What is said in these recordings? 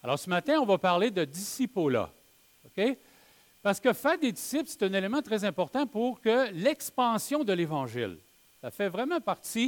Alors, ce matin, on va parler de discipola. OK? Parce que faire des disciples, c'est un élément très important pour que l'expansion de l'Évangile. Ça fait vraiment partie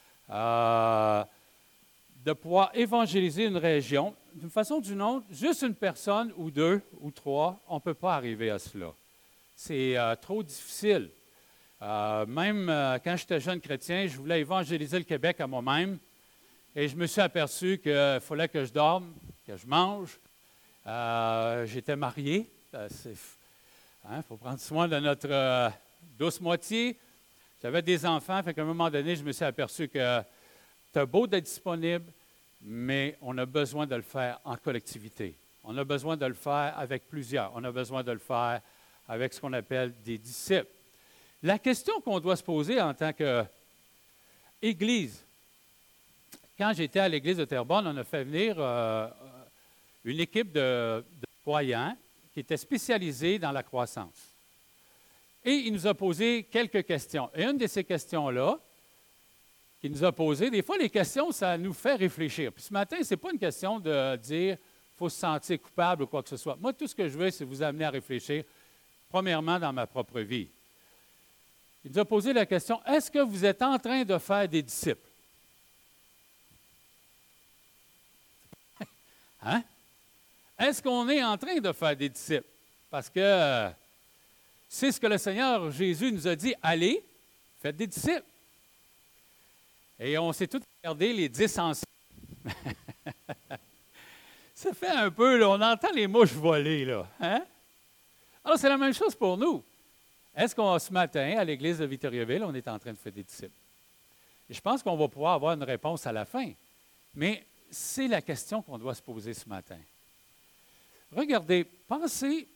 de pouvoir évangéliser une région. D'une façon ou d'une autre, juste une personne ou deux ou trois, on ne peut pas arriver à cela. C'est trop difficile. Même quand j'étais jeune chrétien, je voulais évangéliser le Québec à moi-même et je me suis aperçu qu'il fallait que je dorme, que je mange. J'étais marié. Il faut prendre soin de notre douce moitié. J'avais des enfants, fait qu'à un moment donné, je me suis aperçu que c'est beau d'être disponible, mais on a besoin de le faire en collectivité. On a besoin de le faire avec plusieurs. On a besoin de le faire avec ce qu'on appelle des disciples. La question qu'on doit se poser en tant qu'Église, quand j'étais à l'Église de Terrebonne, on a fait venir une équipe de croyants qui était spécialisée dans la croissance. Et il nous a posé quelques questions. Et une de ces questions-là, qu'il nous a posées, des fois, les questions, ça nous fait réfléchir. Puis ce matin, ce n'est pas une question de dire qu'il faut se sentir coupable ou quoi que ce soit. Moi, tout ce que je veux, c'est vous amener à réfléchir, premièrement, dans ma propre vie. Il nous a posé la question, est-ce que vous êtes en train de faire des disciples? Hein? Est-ce qu'on est en train de faire des disciples? Parce que c'est ce que le Seigneur Jésus nous a dit, allez, faites des disciples. Et on s'est tous regardé les 10 enseignes. Ça fait un peu, là, on entend les mouches voler, là. Hein? Alors, c'est la même chose pour nous. Est-ce qu'on, ce matin, à l'Église de Victoriaville, on est en train de faire des disciples? Et je pense qu'on va pouvoir avoir une réponse à la fin. Mais c'est la question qu'on doit se poser ce matin. Regardez, pensez,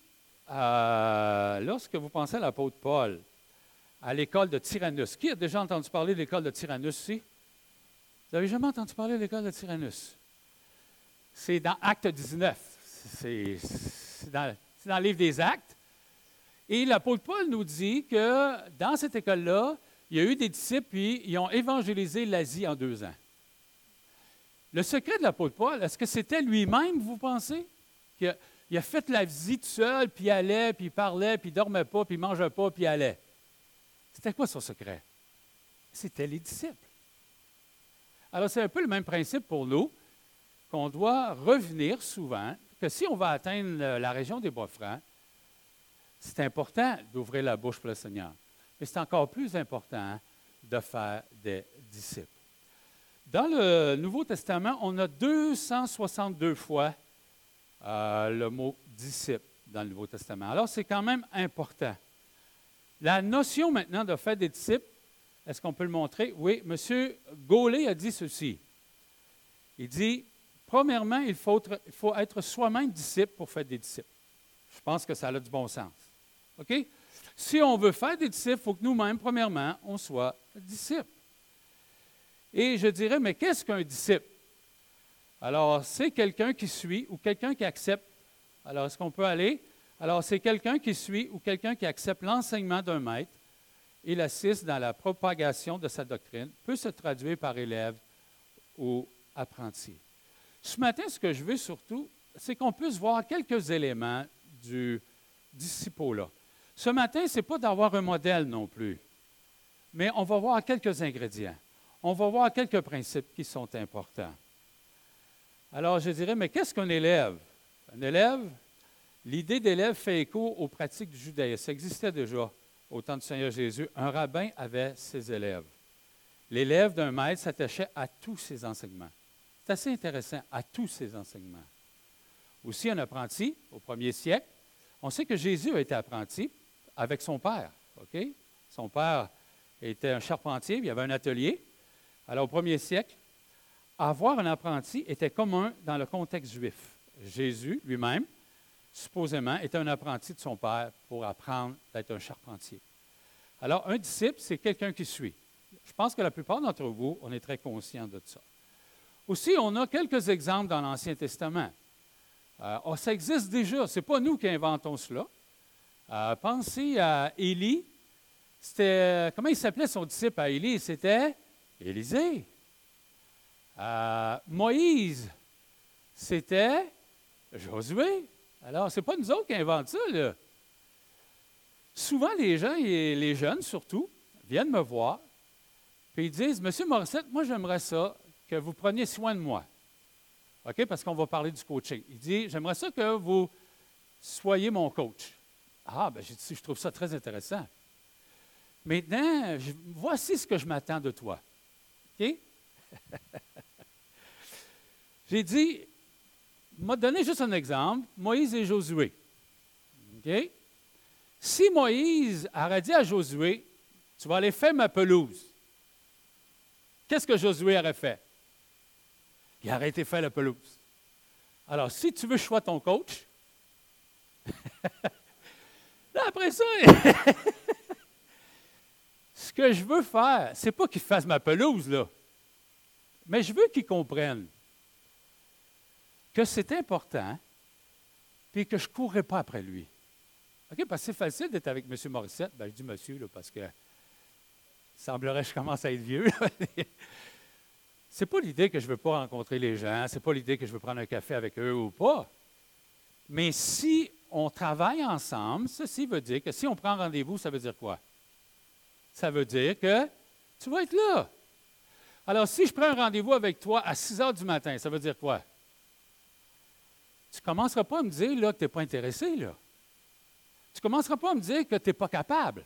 lorsque vous pensez à l'apôtre Paul, à l'école de Tyrannus. Qui a déjà entendu parler de l'école de Tyrannus ici? Vous n'avez jamais entendu parler de l'école de Tyrannus? C'est dans Acte 19. C'est dans le livre des Actes. Et l'apôtre Paul nous dit que dans cette école-là, il y a eu des disciples, puis ils ont évangélisé l'Asie en 2 ans. Le secret de l'apôtre Paul, est-ce que c'était lui-même, vous pensez? Il a fait la visite seul, puis il allait, puis il parlait, puis il ne dormait pas, puis il ne mangeait pas, puis il allait. C'était quoi son secret? C'était les disciples. Alors, c'est un peu le même principe pour nous, qu'on doit revenir souvent, que si on va atteindre la région des Bois-Francs, c'est important d'ouvrir la bouche pour le Seigneur. Mais c'est encore plus important de faire des disciples. Dans le Nouveau Testament, on a 262 fois le mot « disciple » dans le Nouveau Testament. Alors, c'est quand même important. La notion maintenant de faire des disciples, est-ce qu'on peut le montrer? Oui, M. Gaulet a dit ceci. Il dit, premièrement, il faut être soi-même disciple pour faire des disciples. Je pense que ça a du bon sens. OK? Si on veut faire des disciples, il faut que nous-mêmes, premièrement, on soit disciples. Et je dirais, mais qu'est-ce qu'un disciple? Alors, c'est quelqu'un qui suit ou quelqu'un qui accepte. Alors, est-ce qu'on peut aller? Alors, c'est quelqu'un qui suit ou quelqu'un qui accepte l'enseignement d'un maître et l'assiste dans la propagation de sa doctrine, peut se traduire par élève ou apprenti. Ce matin, ce que je veux surtout, c'est qu'on puisse voir quelques éléments du disciple-là. Ce matin, ce n'est pas d'avoir un modèle non plus, mais on va voir quelques ingrédients. On va voir quelques principes qui sont importants. Alors, je dirais, mais qu'est-ce qu'un élève? Un élève, l'idée d'élève fait écho aux pratiques du judaïsme. Ça existait déjà au temps du Seigneur Jésus. Un rabbin avait ses élèves. L'élève d'un maître s'attachait à tous ses enseignements. C'est assez intéressant, à tous ses enseignements. Aussi, un apprenti, au 1er siècle, on sait que Jésus a été apprenti avec son père. OK? Son père était un charpentier, il y avait un atelier. Alors, au 1er siècle, avoir un apprenti était commun dans le contexte juif. Jésus lui-même, supposément, était un apprenti de son père pour apprendre d'être un charpentier. Alors, un disciple, c'est quelqu'un qui suit. Je pense que la plupart d'entre vous, on est très conscients de ça. Aussi, on a quelques exemples dans l'Ancien Testament. Ça existe déjà, ce n'est pas nous qui inventons cela. Pensez à Élie. Comment il s'appelait son disciple à Élie? C'était Élisée. Moïse, c'était Josué. Alors, ce n'est pas nous autres qui inventent ça, là. Souvent, les gens, et les jeunes surtout, viennent me voir, puis ils disent, Monsieur Morissette, moi, j'aimerais ça que vous preniez soin de moi. OK? Parce qu'on va parler du coaching. Il dit, j'aimerais ça que vous soyez mon coach. Ah, bien, j'ai dit, je trouve ça très intéressant. Maintenant, voici ce que je m'attends de toi. OK? J'ai dit, m'a donné juste un exemple, Moïse et Josué. OK? Si Moïse aurait dit à Josué, tu vas aller faire ma pelouse, qu'est-ce que Josué aurait fait? Il aurait été faire la pelouse. Alors, si tu veux que je sois ton coach, là, après ça, ce que je veux faire, c'est pas qu'il fasse ma pelouse, là, mais je veux qu'il comprenne que c'est important, puis que je ne courrai pas après lui. OK? Parce que c'est facile d'être avec M. Morissette. Bien, je dis monsieur, là, parce que semblerait que je commence à être vieux. C'est pas l'idée que je ne veux pas rencontrer les gens, c'est pas l'idée que je veux prendre un café avec eux ou pas. Mais si on travaille ensemble, ceci veut dire que si on prend rendez-vous, ça veut dire quoi? Ça veut dire que tu vas être là. Alors, si je prends un rendez-vous avec toi à 6 heures du matin, ça veut dire quoi? Tu ne commenceras pas à me dire là, que tu n'es pas intéressé. Là. Tu ne commenceras pas à me dire que tu n'es pas capable.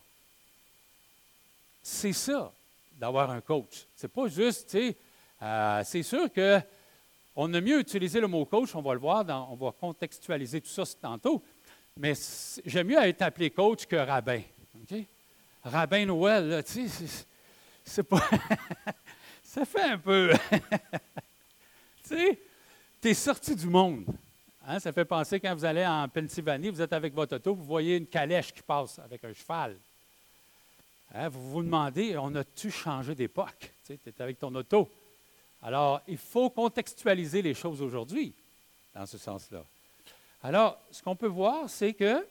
C'est ça, d'avoir un coach. C'est pas juste, tu sais, c'est sûr qu'on a mieux utilisé le mot coach, on va le voir, on va contextualiser tout ça tantôt, mais j'aime mieux être appelé coach que rabbin. Okay? Rabbin Noël, là, tu sais, c'est pas. Ça fait un peu. Tu sais, tu es sorti du monde. Hein, ça fait penser quand vous allez en Pennsylvanie, vous êtes avec votre auto, vous voyez une calèche qui passe avec un cheval. Hein, vous vous demandez, on a-tu changé d'époque? Tu es avec ton auto. Alors, il faut contextualiser les choses aujourd'hui, dans ce sens-là. Alors, ce qu'on peut voir, c'est que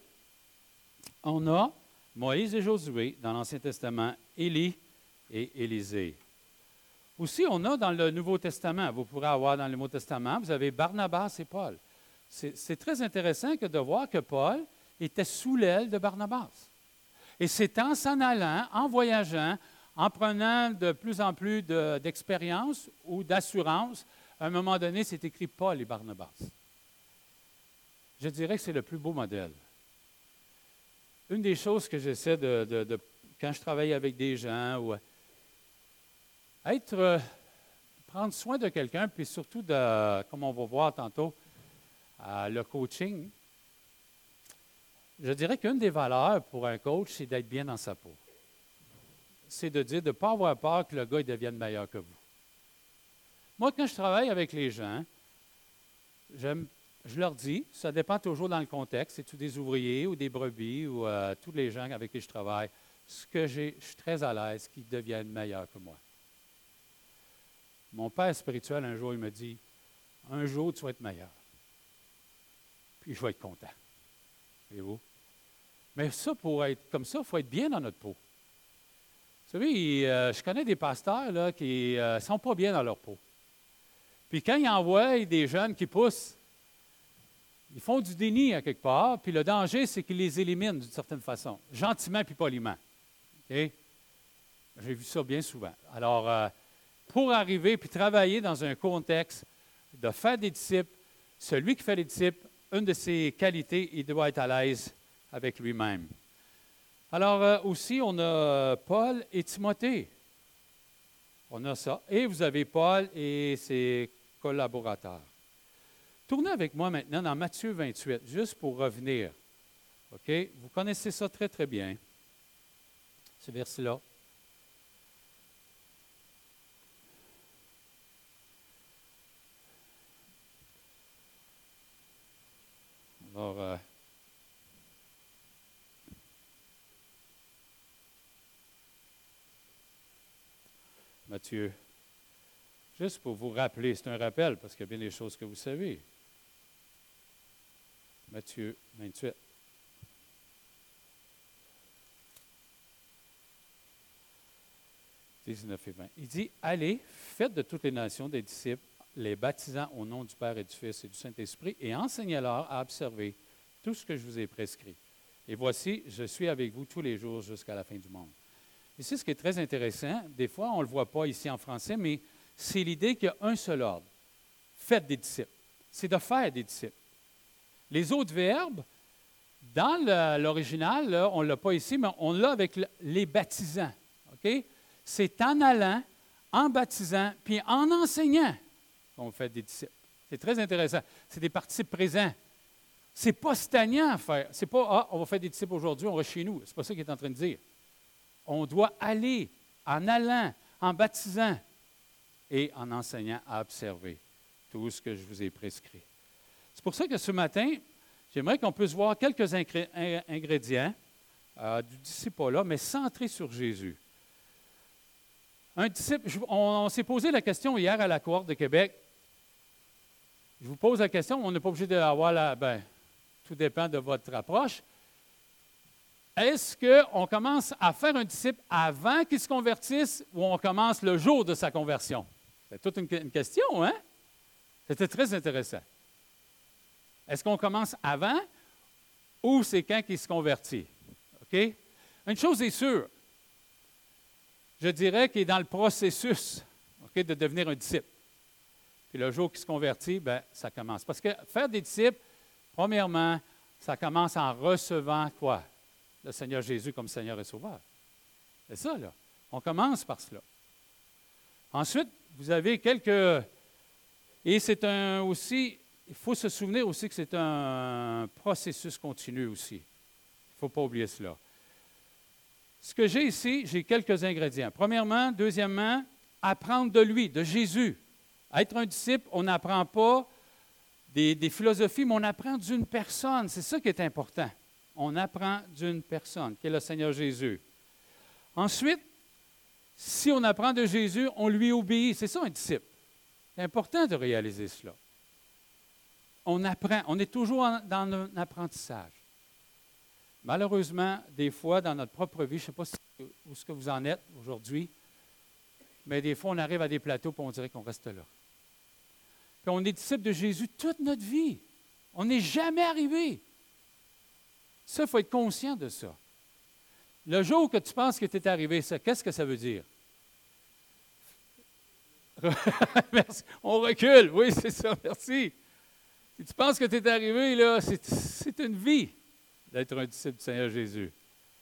on a Moïse et Josué dans l'Ancien Testament, Élie et Élisée. Aussi, on a dans le Nouveau Testament, vous pourrez avoir dans le Nouveau Testament, vous avez Barnabas et Paul. C'est très intéressant que de voir que Paul était sous l'aile de Barnabas. Et c'est en s'en allant, en voyageant, en prenant de plus en plus d'expérience ou d'assurance, à un moment donné, c'est écrit Paul et Barnabas. Je dirais que c'est le plus beau modèle. Une des choses que j'essaie quand je travaille avec des gens, ou prendre soin de quelqu'un, puis surtout, comme on va voir tantôt, le coaching, je dirais qu'une des valeurs pour un coach, c'est d'être bien dans sa peau. C'est de dire de ne pas avoir peur que le gars il devienne meilleur que vous. Moi, quand je travaille avec les gens, je leur dis, ça dépend toujours dans le contexte, c'est-tu des ouvriers ou des brebis ou tous les gens avec qui je travaille, je suis très à l'aise qu'ils deviennent meilleurs que moi. Mon père spirituel, un jour, il me dit, un jour, tu vas être meilleur. Puis je vais être content. Voyez-vous? Mais ça, pour être comme ça, il faut être bien dans notre peau. Vous savez, je connais des pasteurs là, qui ne sont pas bien dans leur peau. Puis quand ils envoient des jeunes qui poussent, ils font du déni à quelque part, puis le danger, c'est qu'ils les éliminent d'une certaine façon, gentiment puis poliment. Okay? J'ai vu ça bien souvent. Alors, pour arriver puis travailler dans un contexte de faire des disciples, celui qui fait des disciples, une de ses qualités, il doit être à l'aise avec lui-même. Alors, aussi, on a Paul et Timothée. On a ça. Et vous avez Paul et ses collaborateurs. Tournez avec moi maintenant dans Matthieu 28, juste pour revenir. OK? Vous connaissez ça très, très bien, ce verset-là. Alors, Matthieu, juste pour vous rappeler, c'est un rappel parce qu'il y a bien des choses que vous savez. Matthieu 28. « 19 et 20. Il dit, allez, faites de toutes les nations des disciples, les baptisant au nom du Père et du Fils et du Saint-Esprit, et enseignez-leur à observer tout ce que je vous ai prescrit. Et voici, je suis avec vous tous les jours jusqu'à la fin du monde. Ici, ce qui est très intéressant, des fois, on ne le voit pas ici en français, mais c'est l'idée qu'il y a un seul ordre. Faites des disciples. C'est de faire des disciples. Les autres verbes, dans l'original, là, on ne l'a pas ici, mais on l'a avec les baptisants. OK? C'est en allant, en baptisant, puis en enseignant qu'on fait des disciples. C'est très intéressant. C'est des participes présents. C'est pas stagnant à faire. C'est pas, on va faire des disciples aujourd'hui, on va chez nous. C'est pas ça qu'il est en train de dire. On doit aller en allant, en baptisant et en enseignant à observer tout ce que je vous ai prescrit. C'est pour ça que ce matin, j'aimerais qu'on puisse voir quelques ingrédients du disciple-là, mais centrés sur Jésus. Un disciple, on s'est posé la question hier à la Cohorte de Québec. Je vous pose la question, on n'est pas obligé d'avoir tout dépend de votre approche. Est-ce qu'on commence à faire un disciple avant qu'il se convertisse ou on commence le jour de sa conversion? C'est toute une question, hein? C'était très intéressant. Est-ce qu'on commence avant ou c'est quand il se convertit? OK? Une chose est sûre, je dirais qu'il est dans le processus, OK, de devenir un disciple. Puis le jour qu'il se convertit, ça commence. Parce que faire des disciples, premièrement, ça commence en recevant quoi? Le Seigneur Jésus comme Seigneur et Sauveur. C'est ça, là. On commence par cela. Ensuite, vous avez quelques... Et c'est aussi... Il faut se souvenir aussi que c'est un processus continu aussi. Il ne faut pas oublier cela. Ce que j'ai ici, j'ai quelques ingrédients. Premièrement, deuxièmement, apprendre de lui, de Jésus. Être un disciple, on n'apprend pas des philosophies, mais on apprend d'une personne. C'est ça qui est important. On apprend d'une personne, qui est le Seigneur Jésus. Ensuite, si on apprend de Jésus, on lui obéit. C'est ça un disciple. C'est important de réaliser cela. On apprend. On est toujours dans un apprentissage. Malheureusement, des fois, dans notre propre vie, je ne sais pas où est-ce que vous en êtes aujourd'hui, mais des fois, on arrive à des plateaux et on dirait qu'on reste là. Puis on est disciple de Jésus toute notre vie. On n'est jamais arrivé. Ça, il faut être conscient de ça. Le jour que tu penses que tu es arrivé, ça, qu'est-ce que ça veut dire? Merci. On recule. Oui, c'est ça. Merci. Si tu penses que tu es arrivé, là, c'est une vie d'être un disciple du Seigneur Jésus.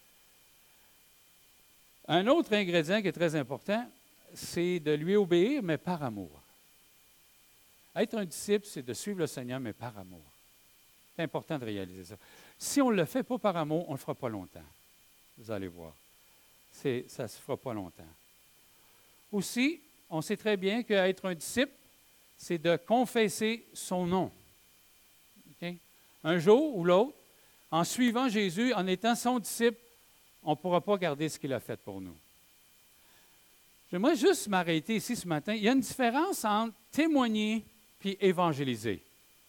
Un autre ingrédient qui est très important, c'est de lui obéir, mais par amour. Être un disciple, c'est de suivre le Seigneur, mais par amour. C'est important de réaliser ça. Si on ne le fait pas par amour, on ne le fera pas longtemps. Vous allez voir. Ça ne se fera pas longtemps. Aussi, on sait très bien qu'être un disciple, c'est de confesser son nom. Okay? Un jour ou l'autre, en suivant Jésus, en étant son disciple, on ne pourra pas garder ce qu'il a fait pour nous. J'aimerais juste m'arrêter ici ce matin. Il y a une différence entre témoigner et évangéliser.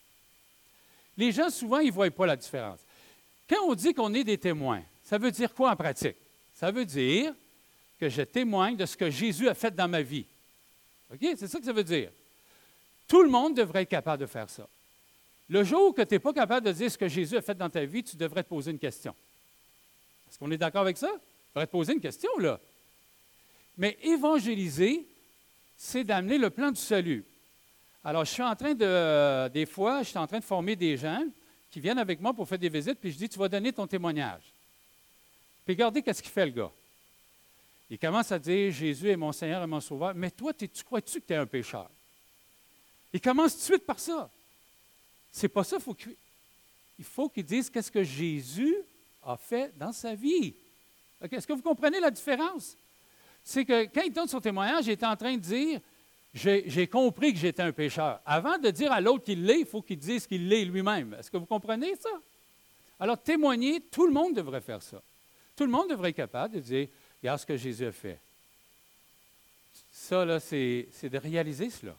Les gens, souvent, ils ne voient pas la différence. Quand on dit qu'on est des témoins, ça veut dire quoi en pratique? Ça veut dire que je témoigne de ce que Jésus a fait dans ma vie. OK? C'est ça que ça veut dire. Tout le monde devrait être capable de faire ça. Le jour que tu n'es pas capable de dire ce que Jésus a fait dans ta vie, tu devrais te poser une question. Est-ce qu'on est d'accord avec ça? Tu devrais te poser une question, là. Mais évangéliser, c'est d'amener le plan du salut. Alors, je suis en train des fois, je suis en train de former des gens qui viennent avec moi pour faire des visites, puis je dis, tu vas donner ton témoignage. Puis regardez qu'est-ce qu'il fait, le gars. Il commence à dire, Jésus est mon Seigneur et mon Sauveur, mais toi, tu crois-tu que tu es un pécheur? Il commence tout de suite par ça. C'est pas ça, il faut qu'il dise qu'est-ce que Jésus a fait dans sa vie. Okay? Est-ce que vous comprenez la différence? C'est que quand il donne son témoignage, il est en train de dire, j'ai compris que j'étais un pécheur. Avant de dire à l'autre qu'il l'est, il faut qu'il dise qu'il l'est lui-même. Est-ce que vous comprenez ça? Alors, témoigner, tout le monde devrait faire ça. Tout le monde devrait être capable de dire, regarde ce que Jésus a fait. Ça, là, c'est de réaliser cela.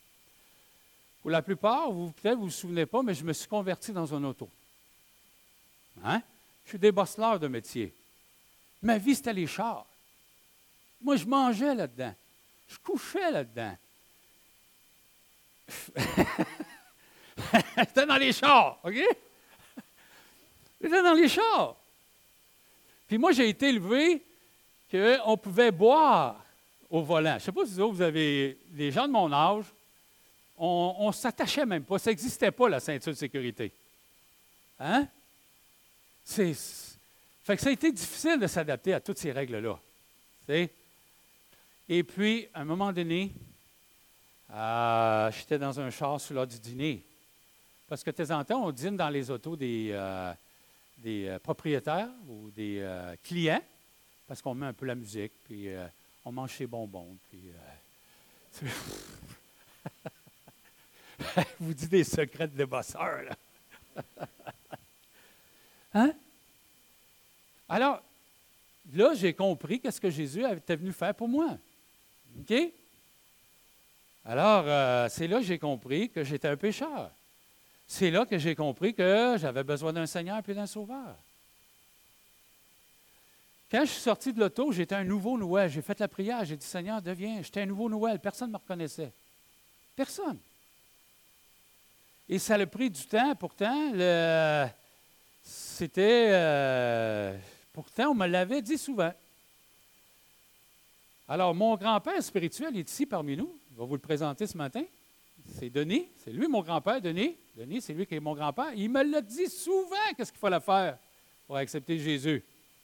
Pour la plupart, peut-être vous ne vous souvenez pas, mais je me suis converti dans un auto. Hein? Je suis débosseleur de métier. Ma vie, c'était les chars. Moi, je mangeais là-dedans. Je couchais là-dedans. J'étais dans les chars, OK? J'étais dans les chars. Puis moi, j'ai été élevé qu'on pouvait boire au volant. Je ne sais pas si vous avez, les gens de mon âge, on ne s'attachait même pas. Ça n'existait pas, la ceinture de sécurité. Hein? Fait que ça a été difficile de s'adapter à toutes ces règles-là. T'sais? Et puis, à un moment donné, j'étais dans un char sur l'heure du dîner. Parce que de temps en temps, on dîne dans les autos des propriétaires ou des clients, parce qu'on met un peu la musique, puis on mange ses bonbons. Puis, je vous dis des secrets de bosseur, là. Hein? Alors, là, j'ai compris qu'est-ce que Jésus était venu faire pour moi. OK? Alors, c'est là que j'ai compris que j'étais un pécheur. C'est là que j'ai compris que j'avais besoin d'un Seigneur et d'un Sauveur. Quand je suis sorti de l'auto, j'étais un nouveau Noël. J'ai fait la prière, j'ai dit, Seigneur, deviens. J'étais un nouveau Noël. Personne ne me reconnaissait. Personne. Et ça a pris du temps. Pourtant, pourtant, on me l'avait dit souvent. Alors, mon grand-père spirituel est ici parmi nous. Je vais vous le présenter ce matin. C'est Denis. C'est lui, mon grand-père, Denis. Denis, c'est lui qui est mon grand-père. Il me l'a dit souvent, qu'est-ce qu'il fallait faire pour accepter Jésus.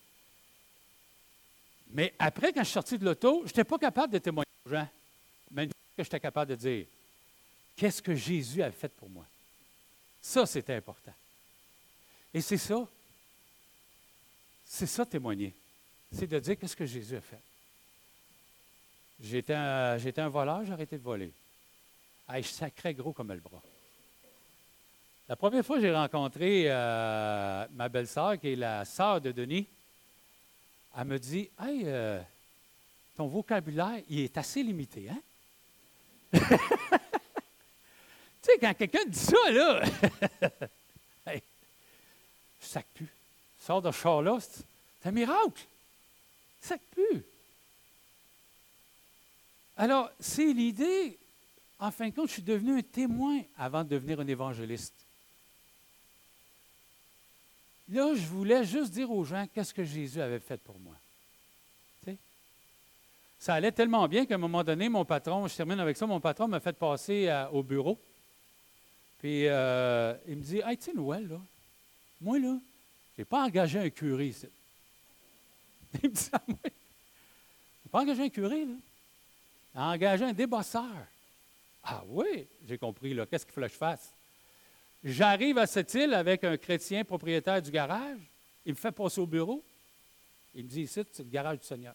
Mais après, quand je suis sorti de l'auto, je n'étais pas capable de témoigner aux gens. Mais une fois que j'étais capable de dire, qu'est-ce que Jésus a fait pour moi? Ça, c'était important. Et c'est ça. C'est ça, témoigner. C'est de dire qu'est-ce que Jésus a fait. J'étais un voleur, j'ai arrêté de voler. Je sacrais gros comme le bras. La première fois que j'ai rencontré ma belle-sœur, qui est la sœur de Denis, elle me dit, « Hey, ton vocabulaire, il est assez limité, hein? » Tu sais, quand quelqu'un dit ça, là, hey, je sac plus. Je sors de ce char-là, c'est un miracle. Je sac plus. Alors, c'est l'idée, en fin de compte, je suis devenu un témoin avant de devenir un évangéliste. Là, je voulais juste dire aux gens qu'est-ce que Jésus avait fait pour moi. Tu sais? Ça allait tellement bien qu'à un moment donné, mon patron, je termine avec ça, mon patron m'a fait passer au bureau. Puis, il me dit, « Hey, tu sais, Noël, là, moi, là, je n'ai pas engagé un curé ici. » Il me dit ça à moi. « Je n'ai pas engagé un curé, là. J'ai engagé un débosseur. » Ah oui, j'ai compris, là, qu'est-ce qu'il fallait que je fasse? J'arrive à cette île avec un chrétien propriétaire du garage. Il me fait passer au bureau. Il me dit, ici, c'est le garage du Seigneur.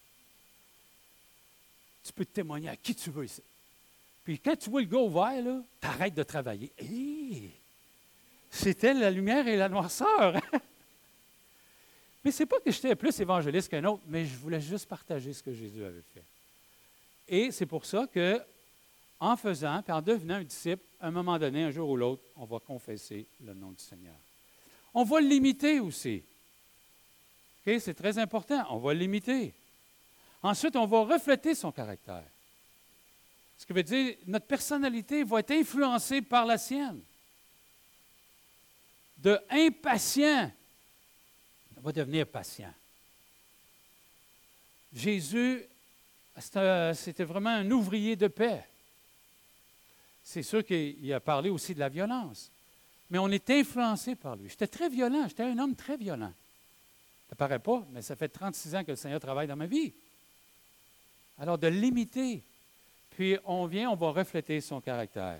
Tu peux témoigner à qui tu veux ici. Puis quand tu vois le gars ouvert, là, tu arrêtes de travailler. Hey! C'était la lumière et la noirceur. Mais ce n'est pas que j'étais plus évangéliste qu'un autre, mais je voulais juste partager ce que Jésus avait fait. Et c'est pour ça que, en faisant, puis en devenant un disciple, à un moment donné, un jour ou l'autre, on va confesser le nom du Seigneur. On va l'imiter aussi. Okay? C'est très important, on va l'imiter. Ensuite, on va refléter son caractère. Ce qui veut dire, notre personnalité va être influencée par la sienne. De impatient, on va devenir patient. Jésus, c'était vraiment un ouvrier de paix. C'est sûr qu'il a parlé aussi de la violence. Mais on est influencé par lui. J'étais très violent, j'étais un homme très violent. Ça ne paraît pas, mais ça fait 36 ans que le Seigneur travaille dans ma vie. Alors, de l'imiter. Puis, on va refléter son caractère.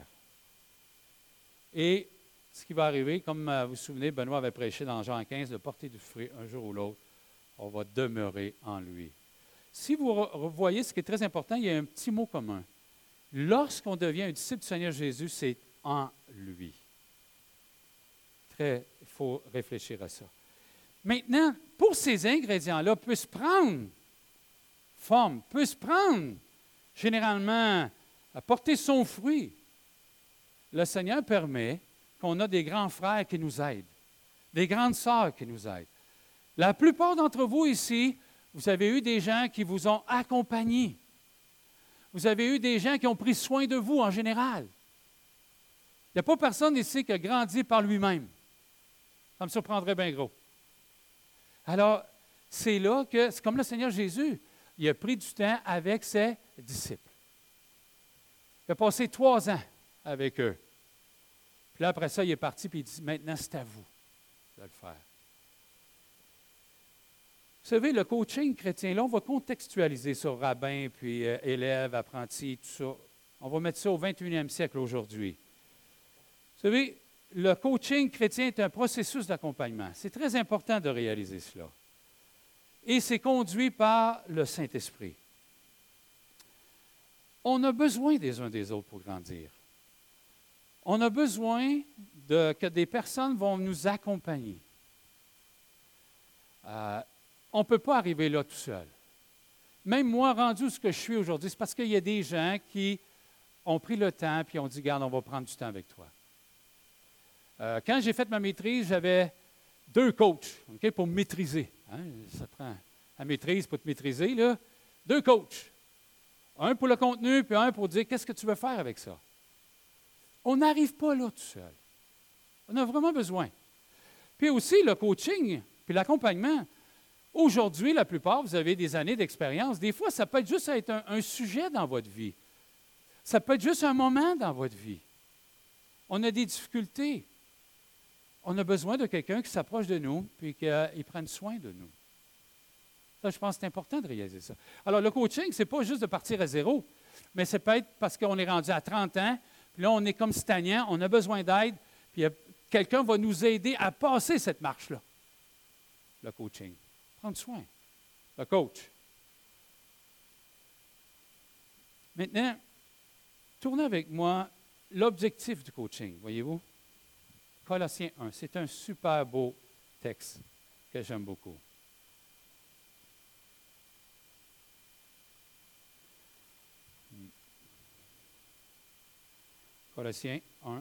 Et ce qui va arriver, comme vous vous souvenez, Benoît avait prêché dans Jean 15, de porter du fruit un jour ou l'autre, on va demeurer en lui. Si vous voyez ce qui est très important, il y a un petit mot commun. Lorsqu'on devient un disciple du Seigneur Jésus, c'est en lui. Il faut réfléchir à ça. Maintenant, pour ces ingrédients-là, puissent prendre forme, puissent prendre généralement à porter son fruit, le Seigneur permet qu'on a des grands frères qui nous aident, des grandes sœurs qui nous aident. La plupart d'entre vous ici, vous avez eu des gens qui vous ont accompagnés. Vous avez eu des gens qui ont pris soin de vous en général. Il n'y a pas personne ici qui a grandi par lui-même. Ça me surprendrait bien gros. Alors, c'est là que, c'est comme le Seigneur Jésus, il a pris du temps avec ses disciples. Il a passé 3 ans avec eux. Puis là, après ça, il est parti et il dit, maintenant, c'est à vous de le faire. Vous savez, le coaching chrétien, là, on va contextualiser ça, rabbin, puis élève, apprenti, tout ça. On va mettre ça au 21e siècle aujourd'hui. Vous savez, le coaching chrétien est un processus d'accompagnement. C'est très important de réaliser cela. Et c'est conduit par le Saint-Esprit. On a besoin des uns des autres pour grandir. On a besoin que des personnes vont nous accompagner. On ne peut pas arriver là tout seul. Même moi, rendu ce que je suis aujourd'hui, c'est parce qu'il y a des gens qui ont pris le temps et ont dit, regarde, on va prendre du temps avec toi. Quand j'ai fait ma maîtrise, j'avais 2 coachs pour me maîtriser. Hein? Ça prend la maîtrise pour te maîtriser. Là. 2 coachs. Un pour le contenu, puis un pour dire qu'est-ce que tu veux faire avec ça. On n'arrive pas là tout seul. On a vraiment besoin. Puis aussi, le coaching, puis l'accompagnement. Aujourd'hui, la plupart, vous avez des années d'expérience. Des fois, ça peut être juste être un sujet dans votre vie. Ça peut être juste un moment dans votre vie. On a des difficultés. On a besoin de quelqu'un qui s'approche de nous puis qu'il prenne soin de nous. Ça, je pense que c'est important de réaliser ça. Alors, le coaching, ce n'est pas juste de partir à zéro, mais c'est peut-être parce qu'on est rendu à 30 ans, puis là, on est comme stagnant, on a besoin d'aide, puis quelqu'un va nous aider à passer cette marche-là. Le coaching. Prendre soin. Le coach. Maintenant, tournez avec moi l'objectif du coaching, voyez-vous? Colossiens 1, c'est un super beau texte que j'aime beaucoup. Colossiens 1.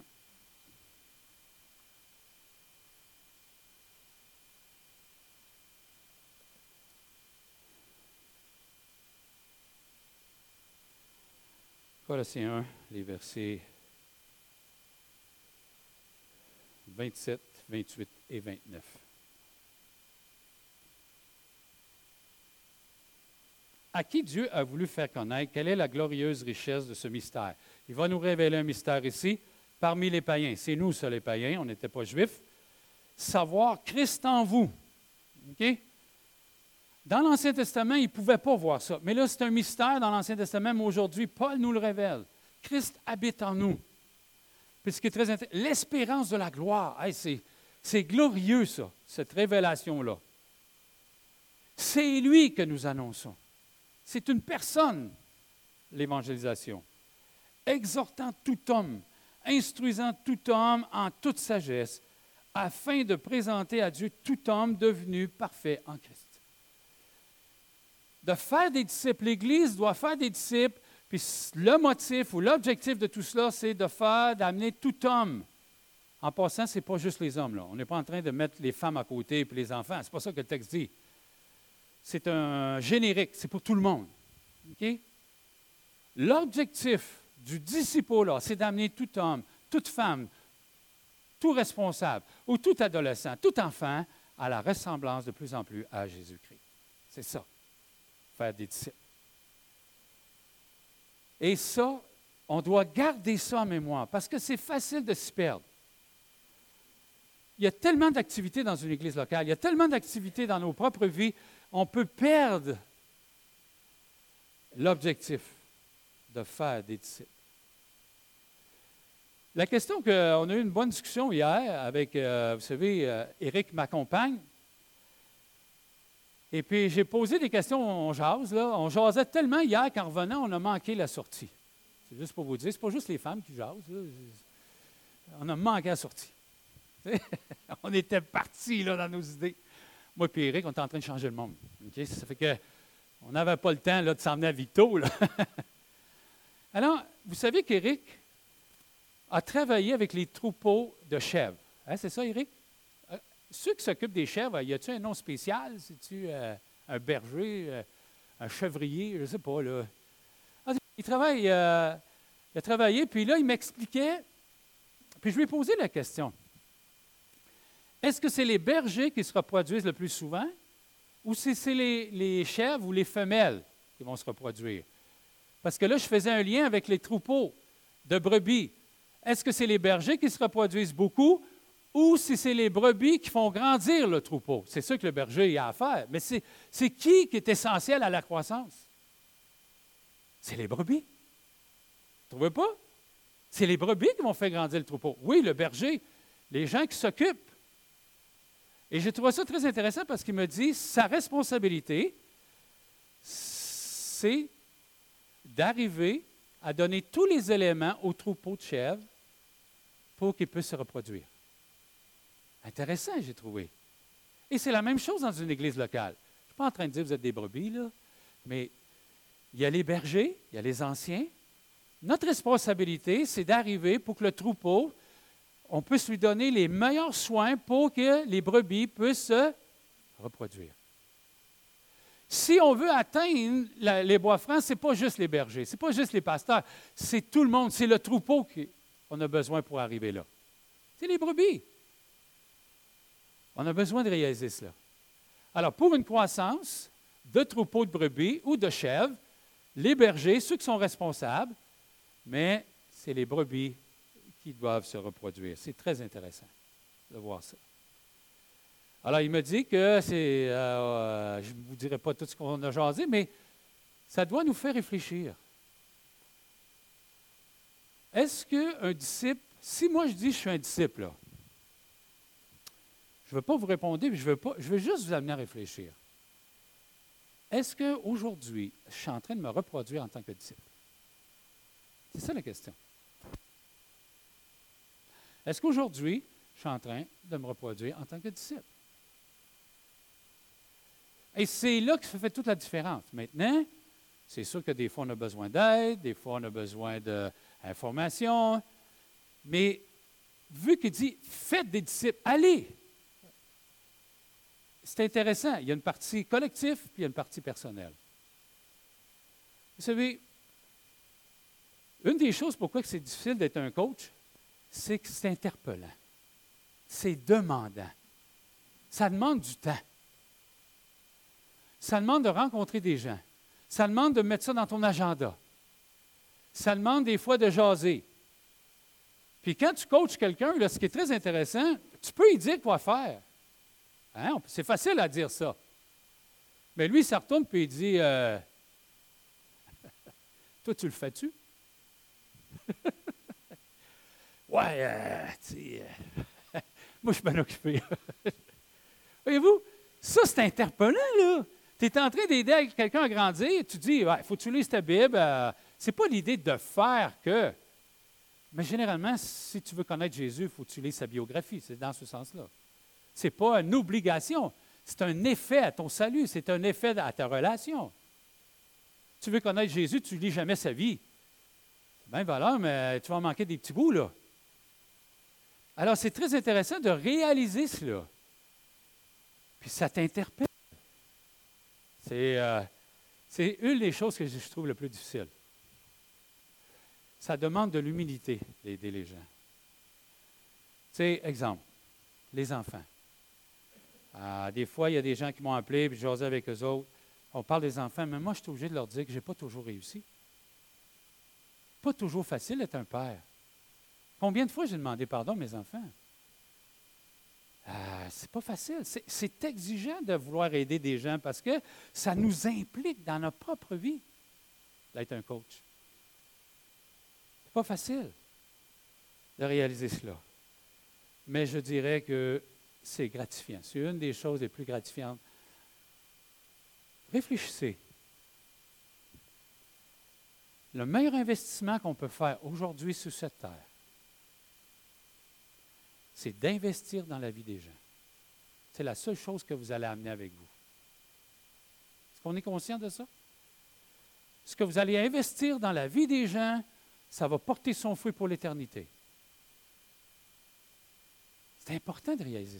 Colossiens 1, les versets 27, 28 et 29. À qui Dieu a voulu faire connaître quelle est la glorieuse richesse de ce mystère. Il va nous révéler un mystère ici, parmi les païens. C'est nous, ça, les païens, on n'était pas juifs. Savoir Christ en vous. OK? Dans l'Ancien Testament, ils ne pouvaient pas voir ça. Mais là, c'est un mystère dans l'Ancien Testament, mais aujourd'hui, Paul nous le révèle. Christ habite en nous. Puis ce qui est très intéressant, l'espérance de la gloire. Hey, c'est glorieux, ça, cette révélation-là. C'est lui que nous annonçons. C'est une personne, l'évangélisation. Exhortant tout homme, instruisant tout homme en toute sagesse, afin de présenter à Dieu tout homme devenu parfait en Christ. De faire des disciples, l'Église doit faire des disciples, puis le motif ou l'objectif de tout cela, c'est d'amener tout homme. En passant, ce n'est pas juste les hommes, là. On n'est pas en train de mettre les femmes à côté et les enfants. Ce n'est pas ça que le texte dit. C'est un générique, c'est pour tout le monde. Okay? L'objectif du disciple, c'est d'amener tout homme, toute femme, tout responsable ou tout adolescent, tout enfant à la ressemblance de plus en plus à Jésus-Christ. C'est ça, faire des disciples. Et ça, on doit garder ça en mémoire parce que c'est facile de s'y perdre. Il y a tellement d'activités dans une église locale, il y a tellement d'activités dans nos propres vies, on peut perdre l'objectif de faire des disciples. La question qu'on a eu une bonne discussion hier avec, vous savez, Éric m'accompagne. Et puis, j'ai posé des questions, on jase, là. On jasait tellement hier qu'en revenant, on a manqué la sortie. C'est juste pour vous dire, c'est pas juste les femmes qui jasent, là. On a manqué la sortie. On était partis là, dans nos idées. Moi et Éric, on était en train de changer le monde. Okay? Ça fait qu'on n'avait pas le temps là, de s'emmener à Victo. Là. Alors, vous savez qu'Éric a travaillé avec les troupeaux de chèvres. Hein, c'est ça, Éric? Ceux qui s'occupent des chèvres, y a-t-il un nom spécial? C'est-tu un berger, un chevrier? Je ne sais pas. Là. Il a travaillé, puis là, il m'expliquait. Puis je lui ai posé la question. Est-ce que c'est les bergers qui se reproduisent le plus souvent ou c'est les chèvres ou les femelles qui vont se reproduire? Parce que là, je faisais un lien avec les troupeaux de brebis. Est-ce que c'est les bergers qui se reproduisent beaucoup ou si c'est les brebis qui font grandir le troupeau? C'est sûr que le berger a à faire, mais c'est qui est essentiel à la croissance? C'est les brebis. Vous ne trouvez pas? C'est les brebis qui vont faire grandir le troupeau. Oui, le berger, les gens qui s'occupent. Et j'ai trouvé ça très intéressant parce qu'il me dit, sa responsabilité, c'est d'arriver à donner tous les éléments au troupeau de chèvres pour qu'ils puissent se reproduire. Intéressant, j'ai trouvé. Et c'est la même chose dans une église locale. Je ne suis pas en train de dire que vous êtes des brebis, là, mais il y a les bergers, il y a les anciens. Notre responsabilité, c'est d'arriver pour que le troupeau, on puisse lui donner les meilleurs soins pour que les brebis puissent se reproduire. Si on veut atteindre les bois francs, ce n'est pas juste les bergers, ce n'est pas juste les pasteurs, c'est tout le monde, c'est le troupeau qu'on a besoin pour arriver là. C'est les brebis. On a besoin de réaliser cela. Alors, pour une croissance de troupeaux de brebis ou de chèvres, les bergers, ceux qui sont responsables, mais c'est les brebis qui doivent se reproduire. C'est très intéressant de voir ça. Alors, il me dit que c'est, je ne vous dirai pas tout ce qu'on a jasé, mais ça doit nous faire réfléchir. Est-ce qu'un disciple, si moi je dis je suis un disciple, là, je ne veux pas vous répondre, mais je veux juste vous amener à réfléchir. Est-ce qu'aujourd'hui, je suis en train de me reproduire en tant que disciple? C'est ça la question. Est-ce qu'aujourd'hui, je suis en train de me reproduire en tant que disciple? Et c'est là que ça fait toute la différence. Maintenant, c'est sûr que des fois, on a besoin d'aide, des fois, on a besoin d'informations, mais vu qu'il dit, faites des disciples, allez! C'est intéressant. Il y a une partie collective, puis il y a une partie personnelle. Vous savez, une des choses pourquoi c'est difficile d'être un coach, c'est que c'est interpellant. C'est demandant. Ça demande du temps. Ça demande de rencontrer des gens. Ça demande de mettre ça dans ton agenda. Ça demande des fois de jaser. Puis quand tu coaches quelqu'un, là, ce qui est très intéressant, tu peux lui dire quoi faire. Hein? C'est facile à dire ça. Mais lui, il se retourne et il dit toi, tu le fais-tu? Ouais, tu sais, moi, je suis bien occupé. Voyez-vous, ça, c'est interpellant, là. Tu es en train d'aider quelqu'un à grandir, tu dis, il faut que tu lises ta Bible. Ce n'est pas l'idée de faire que. Mais généralement, si tu veux connaître Jésus, il faut que tu lises sa biographie. C'est dans ce sens-là. Ce n'est pas une obligation. C'est un effet à ton salut. C'est un effet à ta relation. Tu veux connaître Jésus, tu ne lis jamais sa vie. C'est bien valeur, mais tu vas en manquer des petits bouts, là. Alors, c'est très intéressant de réaliser cela. Puis ça t'interpelle. C'est une des choses que je trouve le plus difficile. Ça demande de l'humilité d'aider les gens. Tu sais, exemple, les enfants. Des fois, il y a des gens qui m'ont appelé, puis j'osais avec eux autres. On parle des enfants, mais moi, je suis obligé de leur dire que je n'ai pas toujours réussi. Pas toujours facile d'être un père. Combien de fois j'ai demandé pardon à mes enfants? C'est pas facile. C'est exigeant de vouloir aider des gens parce que ça nous implique dans notre propre vie d'être un coach. C'est pas facile de réaliser cela. Mais je dirais que c'est gratifiant. C'est une des choses les plus gratifiantes. Réfléchissez. Le meilleur investissement qu'on peut faire aujourd'hui sur cette terre, c'est d'investir dans la vie des gens. C'est la seule chose que vous allez amener avec vous. Est-ce qu'on est conscient de ça? Ce que vous allez investir dans la vie des gens, ça va porter son fruit pour l'éternité. C'est important de réaliser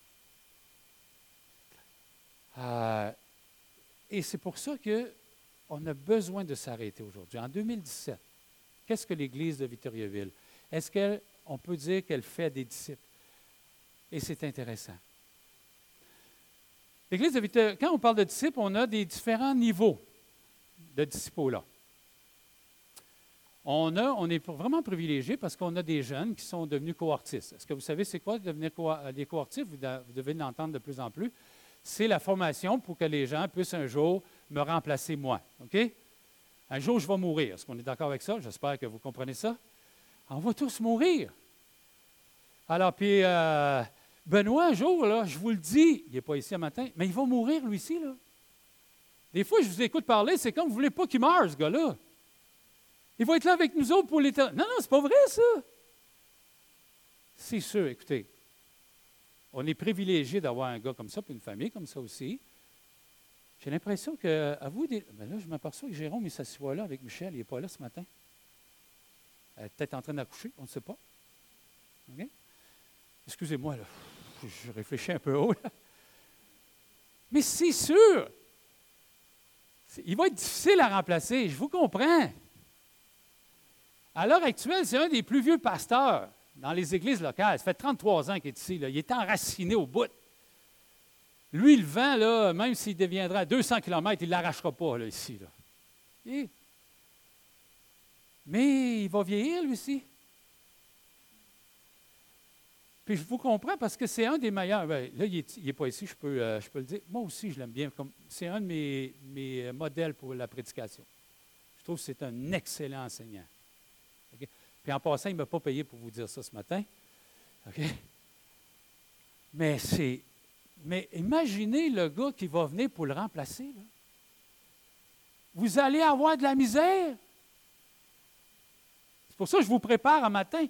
ça. Et c'est pour ça qu'on a besoin de s'arrêter aujourd'hui. En 2017, qu'est-ce que l'Église de Victoriaville? Est-ce qu'elle on peut dire qu'elle fait des disciples. Et c'est intéressant. L'Église de Victoria, quand on parle de disciples, on a des différents niveaux de disciples-là. On est vraiment privilégié parce qu'on a des jeunes qui sont devenus cohortistes. Est-ce que vous savez c'est quoi devenir des cohortistes? Vous devez l'entendre de plus en plus. C'est la formation pour que les gens puissent un jour me remplacer moi. OK? Un jour, je vais mourir. Est-ce qu'on est d'accord avec ça? J'espère que vous comprenez ça. On va tous mourir. Alors, puis, Benoît, un jour, là, je vous le dis, il n'est pas ici un matin, mais il va mourir, lui ici, là. Des fois, je vous écoute parler, c'est comme vous ne voulez pas qu'il meure, ce gars-là. Il va être là avec nous autres pour l'éternité. Non, non, c'est pas vrai, ça. C'est sûr, écoutez, on est privilégié d'avoir un gars comme ça, puis une famille comme ça aussi. J'ai l'impression que, à vous, ben là, je m'aperçois que Jérôme, il s'assoit là avec Michel, il n'est pas là ce matin. Elle est peut-être en train d'accoucher, on ne sait pas. OK? Excusez-moi, là, je réfléchis un peu haut, là. Mais c'est sûr, il va être difficile à remplacer, je vous comprends. À l'heure actuelle, c'est un des plus vieux pasteurs dans les églises locales. Ça fait 33 ans qu'il est ici, là. Il est enraciné au bout. Lui, le vent, là, même s'il deviendra à 200 km, il ne l'arrachera pas, là, ici. Là. Et, mais il va vieillir, lui aussi. Puis je vous comprends parce que c'est un des meilleurs. Bien, là, il n'est pas ici, je peux le dire. Moi aussi, je l'aime bien. C'est un de mes modèles pour la prédication. Je trouve que c'est un excellent enseignant. Okay? Puis en passant, il ne m'a pas payé pour vous dire ça ce matin. Okay? Mais imaginez le gars qui va venir pour le remplacer. Là. Vous allez avoir de la misère. C'est pour ça que je vous prépare un matin.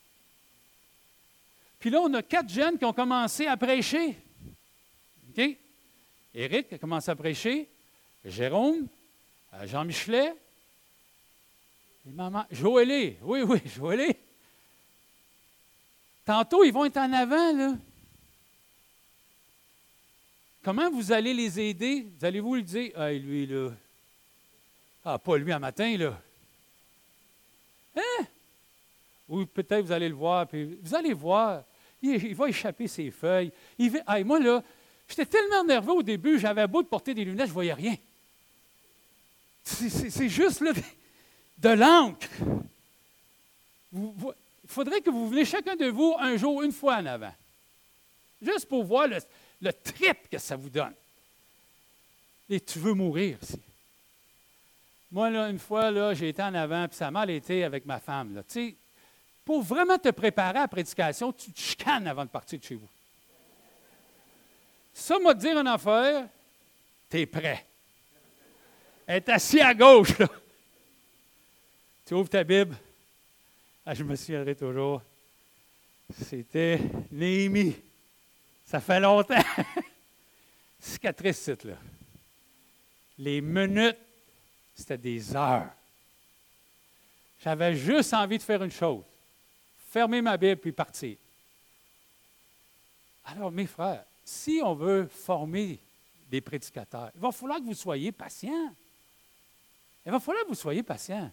Puis là, on a 4 jeunes qui ont commencé à prêcher. OK? Éric a commencé à prêcher. Jérôme, Jean Michelet, et maman, Joëlé. Oui, Joëlé. Tantôt, ils vont être en avant, là. Comment vous allez les aider? Vous allez-vous lui dire, hey, lui, là. Ah, pas lui un matin, là. Hein? Ou peut-être vous allez le voir, puis vous allez voir, il va échapper ses feuilles. Hey, moi, là, j'étais tellement nerveux au début, j'avais beau de porter des lunettes, je ne voyais rien. C'est juste, là, de l'encre. Il faudrait que vous veniez chacun de vous un jour, une fois en avant. Juste pour voir le trip que ça vous donne. Et tu veux mourir ici. Moi, là, une fois, là, j'ai été en avant, puis ça a mal été avec ma femme. Là. Tu sais, pour vraiment te préparer à la prédication, tu te chicanes avant de partir de chez vous. Ça m'a dit dire une affaire, tu es prêt. Elle est assise à gauche, là. Tu ouvres ta Bible. Ah, je me souviendrai toujours. C'était Néhémie. Ça fait longtemps. Cicatrice, cette là. Les minutes, c'était des heures. J'avais juste envie de faire une chose. Fermer ma Bible puis partir. Alors, mes frères, si on veut former des prédicateurs, il va falloir que vous soyez patients. Il va falloir que vous soyez patients.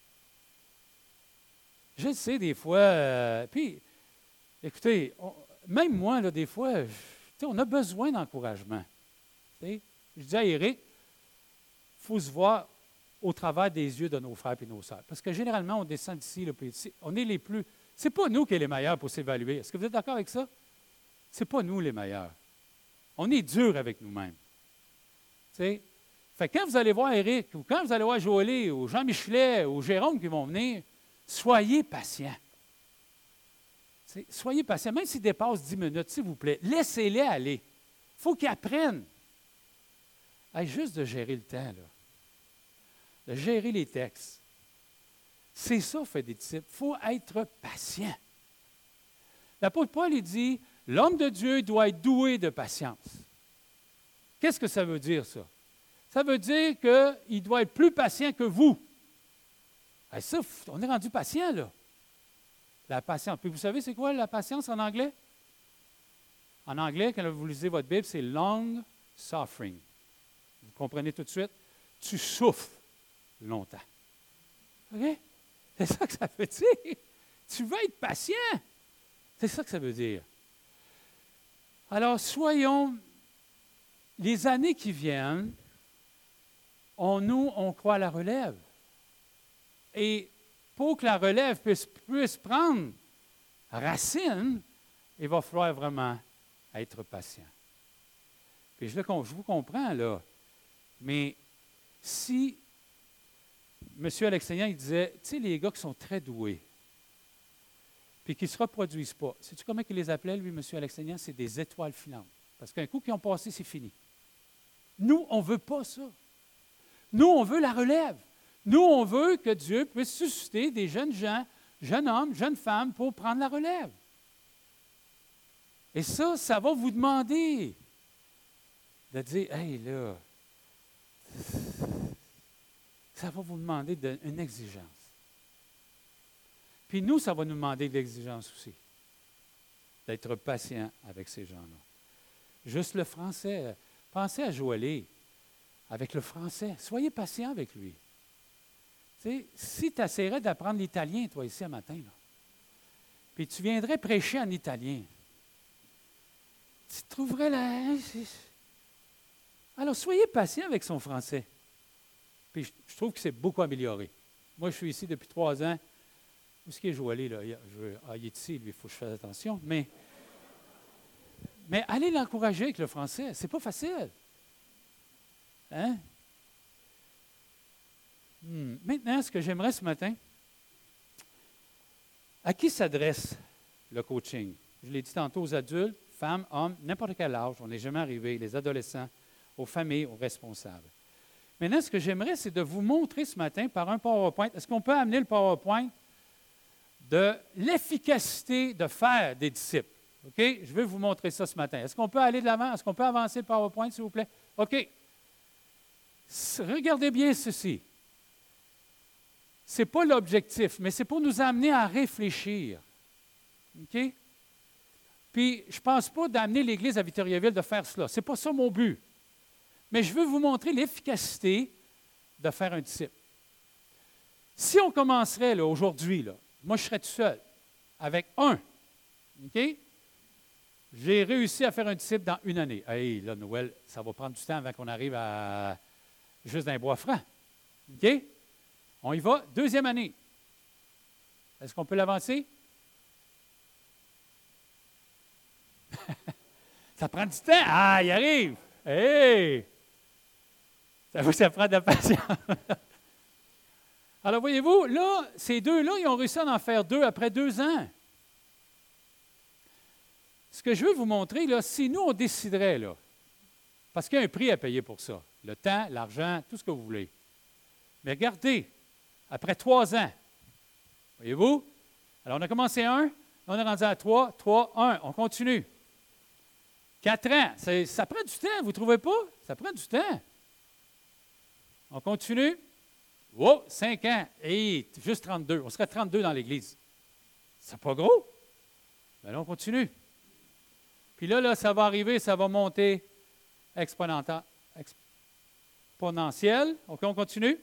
Je le sais, des fois, puis, écoutez, même moi, là, des fois, on a besoin d'encouragement. Je dis à Éric, il faut se voir au travers des yeux de nos frères et nos sœurs. Parce que généralement, on descend d'ici, là, puis on est les plus... C'est pas nous qui sommes les meilleurs pour s'évaluer. Est-ce que vous êtes d'accord avec ça? C'est pas nous les meilleurs. On est dur avec nous-mêmes. Fait que quand vous allez voir Éric, ou quand vous allez voir Joëlé, ou Jean Michelet, ou Jérôme qui vont venir, soyez patients. Soyez patients, même s'ils dépassent 10 minutes, s'il vous plaît. Laissez-les aller. Il faut qu'ils apprennent. Juste de gérer le temps, là. De gérer les textes. C'est ça, fait des disciples. Il faut être patient. L'apôtre Paul, il dit, l'homme de Dieu doit être doué de patience. Qu'est-ce que ça veut dire, ça? Ça veut dire qu'il doit être plus patient que vous. Ça, on est rendu patient, là. La patience. Puis vous savez, c'est quoi la patience en anglais? En anglais, quand vous lisez votre Bible, c'est long suffering. Vous comprenez tout de suite? Tu souffres longtemps. OK? C'est ça que ça veut dire. Tu veux être patient. C'est ça que ça veut dire. Alors, soyons, les années qui viennent, on croit à la relève. Et pour que la relève puisse prendre racine, il va falloir vraiment être patient. Puis je vous comprends, là. Mais si M. Alexandrien, il disait, tu sais, les gars qui sont très doués, puis qui ne se reproduisent pas, sais-tu comment il les appelait, lui, M. Alexandrien? C'est des étoiles filantes. Parce qu'un coup qu'ils ont passé, c'est fini. Nous, on ne veut pas ça. Nous, on veut la relève. Nous, on veut que Dieu puisse susciter des jeunes gens, jeunes hommes, jeunes femmes pour prendre la relève. Et ça va vous demander de dire, hey, là, ça va vous demander une exigence. Puis nous, ça va nous demander de l'exigence aussi, d'être patient avec ces gens-là. Juste le français. Pensez à Joël avec le français. Soyez patient avec lui. Tu sais, si tu essaierais d'apprendre l'italien, toi, ici, un matin, là, puis tu viendrais prêcher en italien, tu trouverais la... Alors, soyez patient avec son français. Puis je trouve que c'est beaucoup amélioré. Moi, je suis ici depuis 3 ans. Où est-ce qu'il est Joël, là? Il est ici, lui, il faut que je fasse attention. Mais allez l'encourager avec le français. C'est pas facile. Hein? Maintenant, ce que j'aimerais ce matin, à qui s'adresse le coaching? Je l'ai dit tantôt aux adultes, femmes, hommes, n'importe quel âge. On n'est jamais arrivé, les adolescents, aux familles, aux responsables. Maintenant, ce que j'aimerais, c'est de vous montrer ce matin par un PowerPoint. Est-ce qu'on peut amener le PowerPoint de l'efficacité de faire des disciples? OK? Je vais vous montrer ça ce matin. Est-ce qu'on peut aller de l'avant? Est-ce qu'on peut avancer le PowerPoint, s'il vous plaît? OK. Regardez bien ceci. Ce n'est pas l'objectif, mais c'est pour nous amener à réfléchir. OK? Puis, je ne pense pas d'amener l'Église à Victoriaville de faire cela. Ce n'est pas ça mon but. Mais je veux vous montrer l'efficacité de faire un disciple. Si on commencerait là, aujourd'hui, là, moi je serais tout seul, avec un. OK? J'ai réussi à faire un disciple dans 1 année. Hey, là, Noël, ça va prendre du temps avant qu'on arrive à juste d'un bois franc. OK? On y va. 2e année. Est-ce qu'on peut l'avancer? Ça prend du temps. Ah, il arrive. Hey! Ça prend de la patience. Alors, voyez-vous, là, ces deux-là, ils ont réussi à en faire 2 après 2 ans. Ce que je veux vous montrer, là, si nous, on déciderait, là, parce qu'il y a un prix à payer pour ça, le temps, l'argent, tout ce que vous voulez. Mais regardez, après 3 ans, voyez-vous, alors on a commencé 1, on est rendu à 3, 3, 1, on continue. 4 ans, ça prend du temps, vous ne trouvez pas? Ça prend du temps. On continue. Wow, 5 ans. Et juste 32. On serait 32 dans l'Église. C'est pas gros. Mais là, on continue. Puis là, ça va arriver, ça va monter exponentiel. OK, on continue.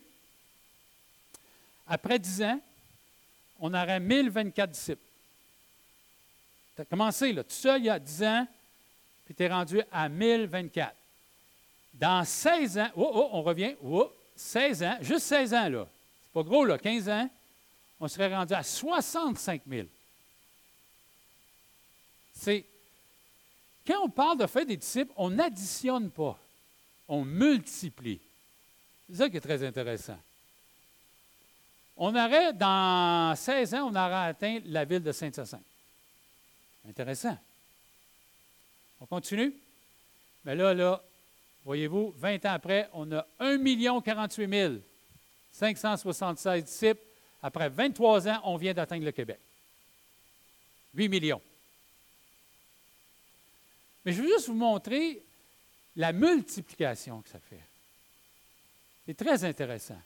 Après 10 ans, on aurait 1024 disciples. Tu as commencé, là, tout seul, il y a 10 ans, puis tu es rendu à 1024. Dans 16 ans, on revient, 16 ans, juste 16 ans, là. C'est pas gros, là, 15 ans, on serait rendu à 65 000. Quand on parle de faire des disciples, on n'additionne pas, on multiplie. C'est ça qui est très intéressant. On aurait, dans 16 ans, on aurait atteint la ville de Saint-Hyacinthe. Intéressant. On continue? Mais là, voyez-vous, 20 ans après, on a 1 048 576 disciples. Après 23 ans, on vient d'atteindre le Québec. 8 millions. Mais je veux juste vous montrer la multiplication que ça fait. C'est très intéressant.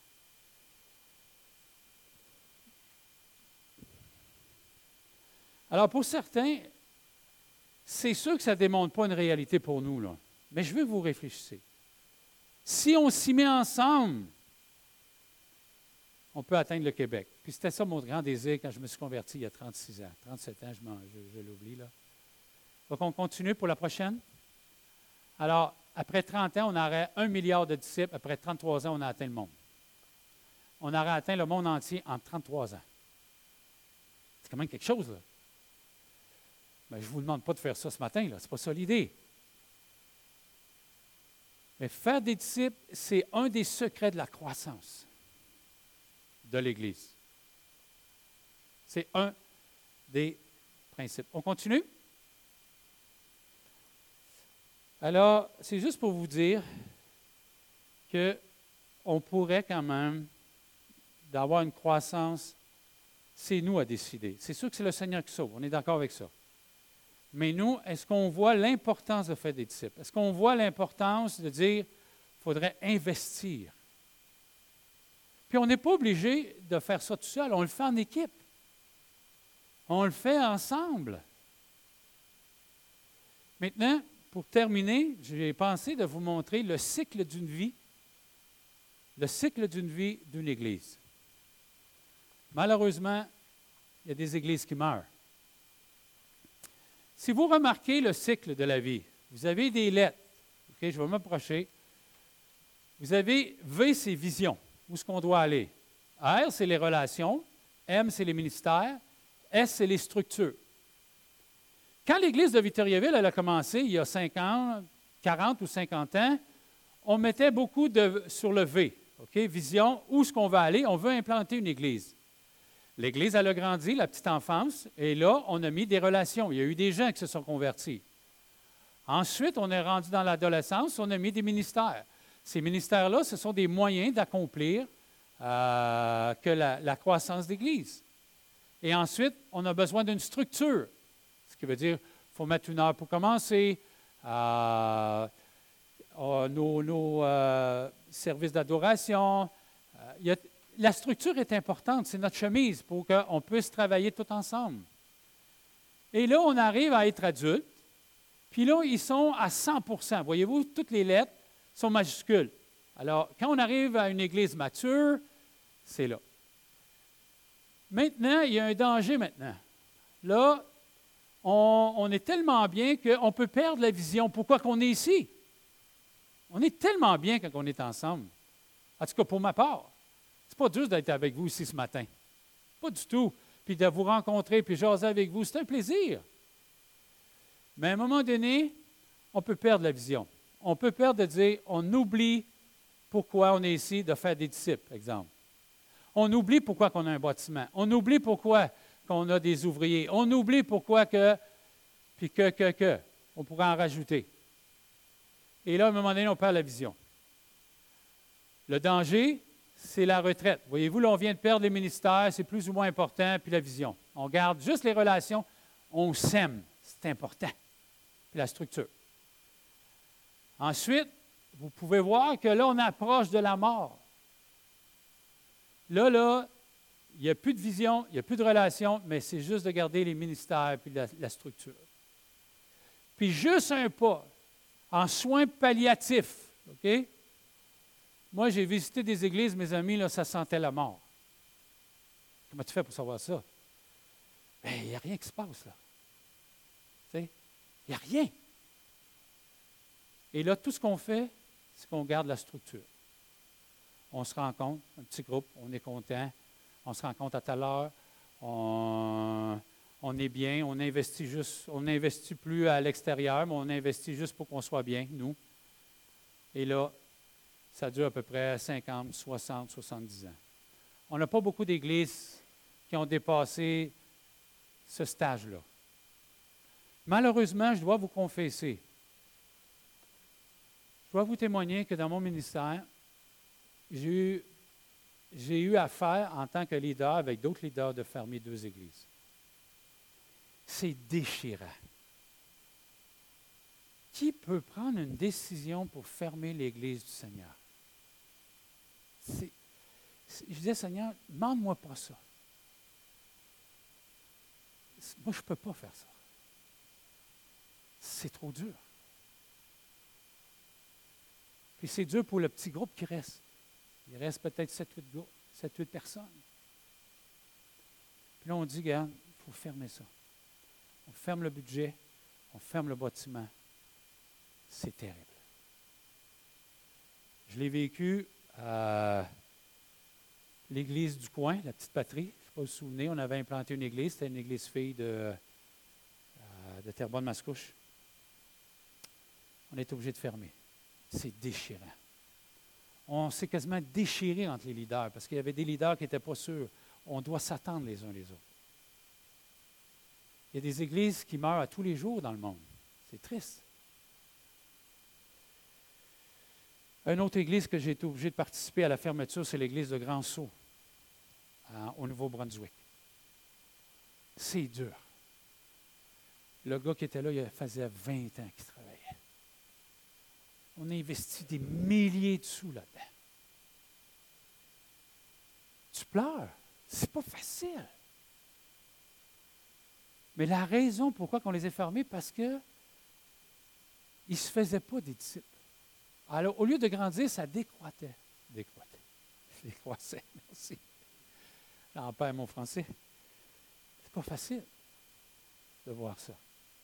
Alors, pour certains, c'est sûr que ça ne démontre pas une réalité pour nous, là. Mais je veux que vous réfléchissiez. Si on s'y met ensemble, on peut atteindre le Québec. Puis c'était ça mon grand désir quand je me suis converti il y a 36 ans. 37 ans, je l'oublie là. Donc, on continue pour la prochaine. Alors, après 30 ans, on aurait 1 milliard de disciples. Après 33 ans, on a atteint le monde. On aurait atteint le monde entier en 33 ans. C'est quand même quelque chose, là. Mais je ne vous demande pas de faire ça ce matin, là. Ce n'est pas ça l'idée. Mais faire des disciples, c'est un des secrets de la croissance de l'Église. C'est un des principes. On continue? Alors, c'est juste pour vous dire qu'on pourrait quand même d'avoir une croissance, c'est nous à décider. C'est sûr que c'est le Seigneur qui sauve, on est d'accord avec ça. Mais nous, est-ce qu'on voit l'importance de faire des disciples? Est-ce qu'on voit l'importance de dire qu'il faudrait investir? Puis on n'est pas obligé de faire ça tout seul, on le fait en équipe. On le fait ensemble. Maintenant, pour terminer, j'ai pensé de vous montrer le cycle d'une vie, d'une Église. Malheureusement, il y a des églises qui meurent. Si vous remarquez le cycle de la vie, vous avez des lettres. OK, je vais m'approcher. Vous avez V, c'est vision. Où est-ce qu'on doit aller? R, c'est les relations. M, c'est les ministères. S, c'est les structures. Quand l'Église de Victoriaville elle a commencé, il y a 50, 40 ou 50 ans, on mettait beaucoup sur le V. OK, vision, où est-ce qu'on va aller? On veut implanter une Église. L'Église, elle a grandi, la petite enfance, et là, on a mis des relations. Il y a eu des gens qui se sont convertis. Ensuite, on est rendu dans l'adolescence, on a mis des ministères. Ces ministères-là, ce sont des moyens d'accomplir que la croissance d'Église. Et ensuite, on a besoin d'une structure, ce qui veut dire qu'il faut mettre 1 heure pour commencer, nos services d'adoration. La structure est importante, c'est notre chemise pour qu'on puisse travailler tout ensemble. Et là, on arrive à être adulte, puis là, ils sont à 100%. Voyez-vous, toutes les lettres sont majuscules. Alors, quand on arrive à une église mature, c'est là. Maintenant, il y a un danger maintenant. Là, on est tellement bien qu'on peut perdre la vision. Pourquoi qu'on est ici? On est tellement bien quand on est ensemble. En tout cas, pour ma part. C'est pas dur d'être avec vous ici ce matin. Pas du tout. Puis de vous rencontrer, puis jaser avec vous, c'est un plaisir. Mais à un moment donné, on peut perdre la vision. On peut perdre de dire, on oublie pourquoi on est ici, de faire des disciples, exemple. On oublie pourquoi on a un bâtiment. On oublie pourquoi qu'on a des ouvriers. On oublie pourquoi que, puis que. On pourrait en rajouter. Et là, à un moment donné, on perd la vision. Le danger, c'est la retraite. Voyez-vous, là, on vient de perdre les ministères, c'est plus ou moins important, puis la vision. On garde juste les relations, on s'aime, c'est important. Puis la structure. Ensuite, vous pouvez voir que là, on approche de la mort. Là, il n'y a plus de vision, il n'y a plus de relation, mais c'est juste de garder les ministères puis la structure. Puis juste un pas en soins palliatifs, OK? Moi, j'ai visité des églises, mes amis, là, ça sentait la mort. Comment tu fais pour savoir ça? Bien, il n'y a rien qui se passe, là. Tu sais, il n'y a rien. Et là, tout ce qu'on fait, c'est qu'on garde la structure. On se rencontre, un petit groupe, on est content, on se rencontre à telle heure, on est bien, on n'investit plus à l'extérieur, mais on investit juste pour qu'on soit bien, nous. Et là, ça dure à peu près 50, 60, 70 ans. On n'a pas beaucoup d'églises qui ont dépassé ce stage-là. Malheureusement, je dois vous confesser, je dois vous témoigner que dans mon ministère, j'ai eu affaire en tant que leader avec d'autres leaders de fermer 2 églises. C'est déchirant. Qui peut prendre une décision pour fermer l'Église du Seigneur? Je disais, Seigneur, demande-moi pas ça. Moi, je ne peux pas faire ça. C'est trop dur. Puis c'est dur pour le petit groupe qui reste. Il reste peut-être 7-8 gars. 7-8 personnes. Puis là, on dit, regarde, il faut fermer ça. On ferme le budget, on ferme le bâtiment. C'est terrible. Je l'ai vécu à l'église du coin, la petite patrie. Je ne sais pas si vous vous souvenez, on avait implanté une église. C'était une église fille de Terrebonne-Mascouche. On est obligé de fermer. C'est déchirant. On s'est quasiment déchiré entre les leaders parce qu'il y avait des leaders qui n'étaient pas sûrs. On doit s'attendre les uns les autres. Il y a des églises qui meurent à tous les jours dans le monde. C'est triste. Une autre église que j'ai été obligé de participer à la fermeture, c'est l'église de Grand Sault, au Nouveau-Brunswick. C'est dur. Le gars qui était là, il faisait 20 ans qu'il travaillait. On a investi des milliers de sous là-dedans. Tu pleures. C'est pas facile. Mais la raison pourquoi on les a fermés, parce qu'ils ne se faisaient pas des disciples. Alors, au lieu de grandir, ça décroissait. Décroissait, merci. J'en perds mon français. C'est pas facile de voir ça.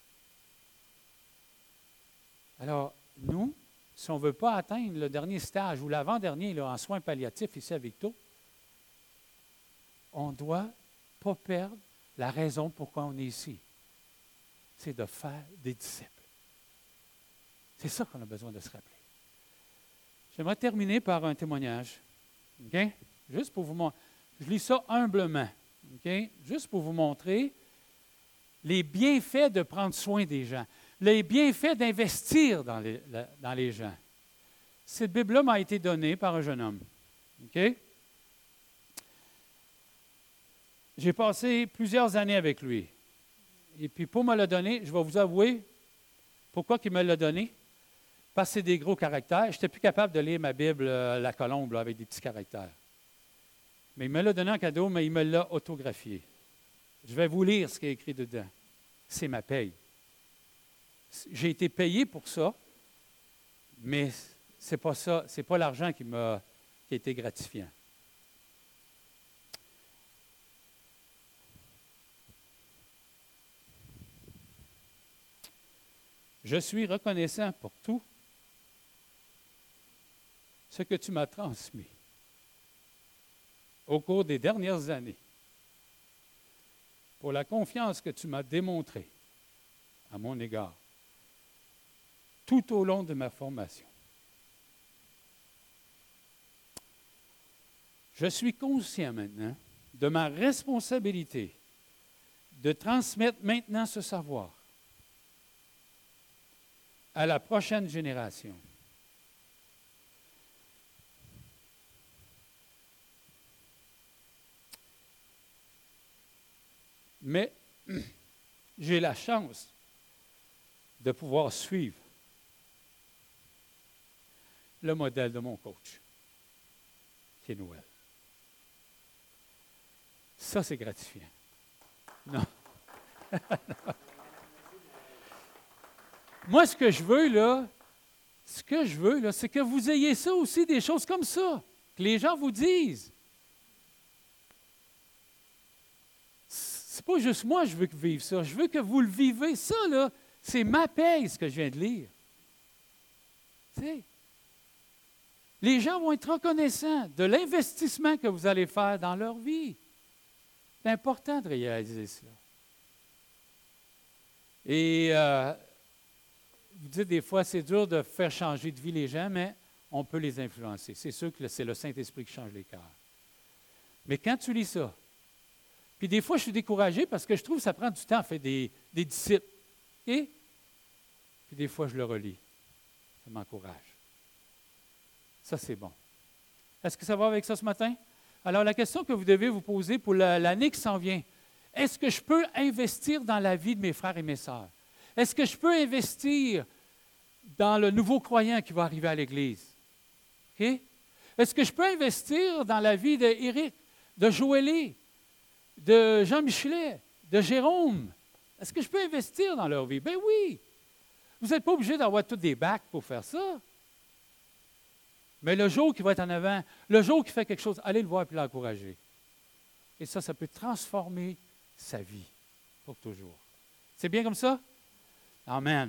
Alors, nous, si on ne veut pas atteindre le dernier stage ou l'avant-dernier là, en soins palliatifs ici à Victo, on ne doit pas perdre la raison pourquoi on est ici. C'est de faire des disciples. C'est ça qu'on a besoin de se rappeler. J'aimerais terminer par un témoignage. Okay? Juste pour vous montrer. Je lis ça humblement. Okay? Juste pour vous montrer les bienfaits de prendre soin des gens. Les bienfaits d'investir dans les gens. Cette Bible-là m'a été donnée par un jeune homme. Okay? J'ai passé plusieurs années avec lui. Et puis pour me le donner, je vais vous avouer pourquoi il me l'a donné. Parce que c'est des gros caractères. Je n'étais plus capable de lire ma Bible, la colombe, là, avec des petits caractères. Mais il me l'a donné en cadeau, mais il me l'a autographié. Je vais vous lire ce qui est écrit dedans. C'est ma paye. J'ai été payé pour ça, mais ce n'est pas ça, c'est pas l'argent qui a été gratifiant. Je suis reconnaissant pour tout ce que tu m'as transmis au cours des dernières années, pour la confiance que tu m'as démontrée à mon égard tout au long de ma formation. Je suis conscient maintenant de ma responsabilité de transmettre maintenant ce savoir à la prochaine génération. Mais j'ai la chance de pouvoir suivre le modèle de mon coach, qui est Noël. Ça, c'est gratifiant. Non. Moi, ce que je veux, là, c'est que vous ayez ça aussi, des choses comme ça, que les gens vous disent. C'est pas juste moi, je veux que vous viviez ça. Je veux que vous le vivez. Ça, là, c'est ma paye, ce que je viens de lire. Tu sais, les gens vont être reconnaissants de l'investissement que vous allez faire dans leur vie. C'est important de réaliser cela. Et vous dites des fois, c'est dur de faire changer de vie les gens, mais on peut les influencer. C'est sûr que c'est le Saint-Esprit qui change les cœurs. Mais quand tu lis ça, puis des fois, je suis découragé parce que je trouve que ça prend du temps à faire des disciples. Et puis des fois, je le relis. Ça m'encourage. Ça, c'est bon. Est-ce que ça va avec ça ce matin? Alors, la question que vous devez vous poser pour l'année qui s'en vient, est-ce que je peux investir dans la vie de mes frères et mes sœurs? Est-ce que je peux investir dans le nouveau croyant qui va arriver à l'Église? Okay? Est-ce que je peux investir dans la vie d'Éric, de Joëlie, de Jean Michelet, de Jérôme? Est-ce que je peux investir dans leur vie? Ben oui! Vous n'êtes pas obligé d'avoir tous des bacs pour faire ça. Mais le jour qui va être en avant, le jour qui fait quelque chose, allez le voir et l'encourager. Et ça peut transformer sa vie pour toujours. C'est bien comme ça? Amen.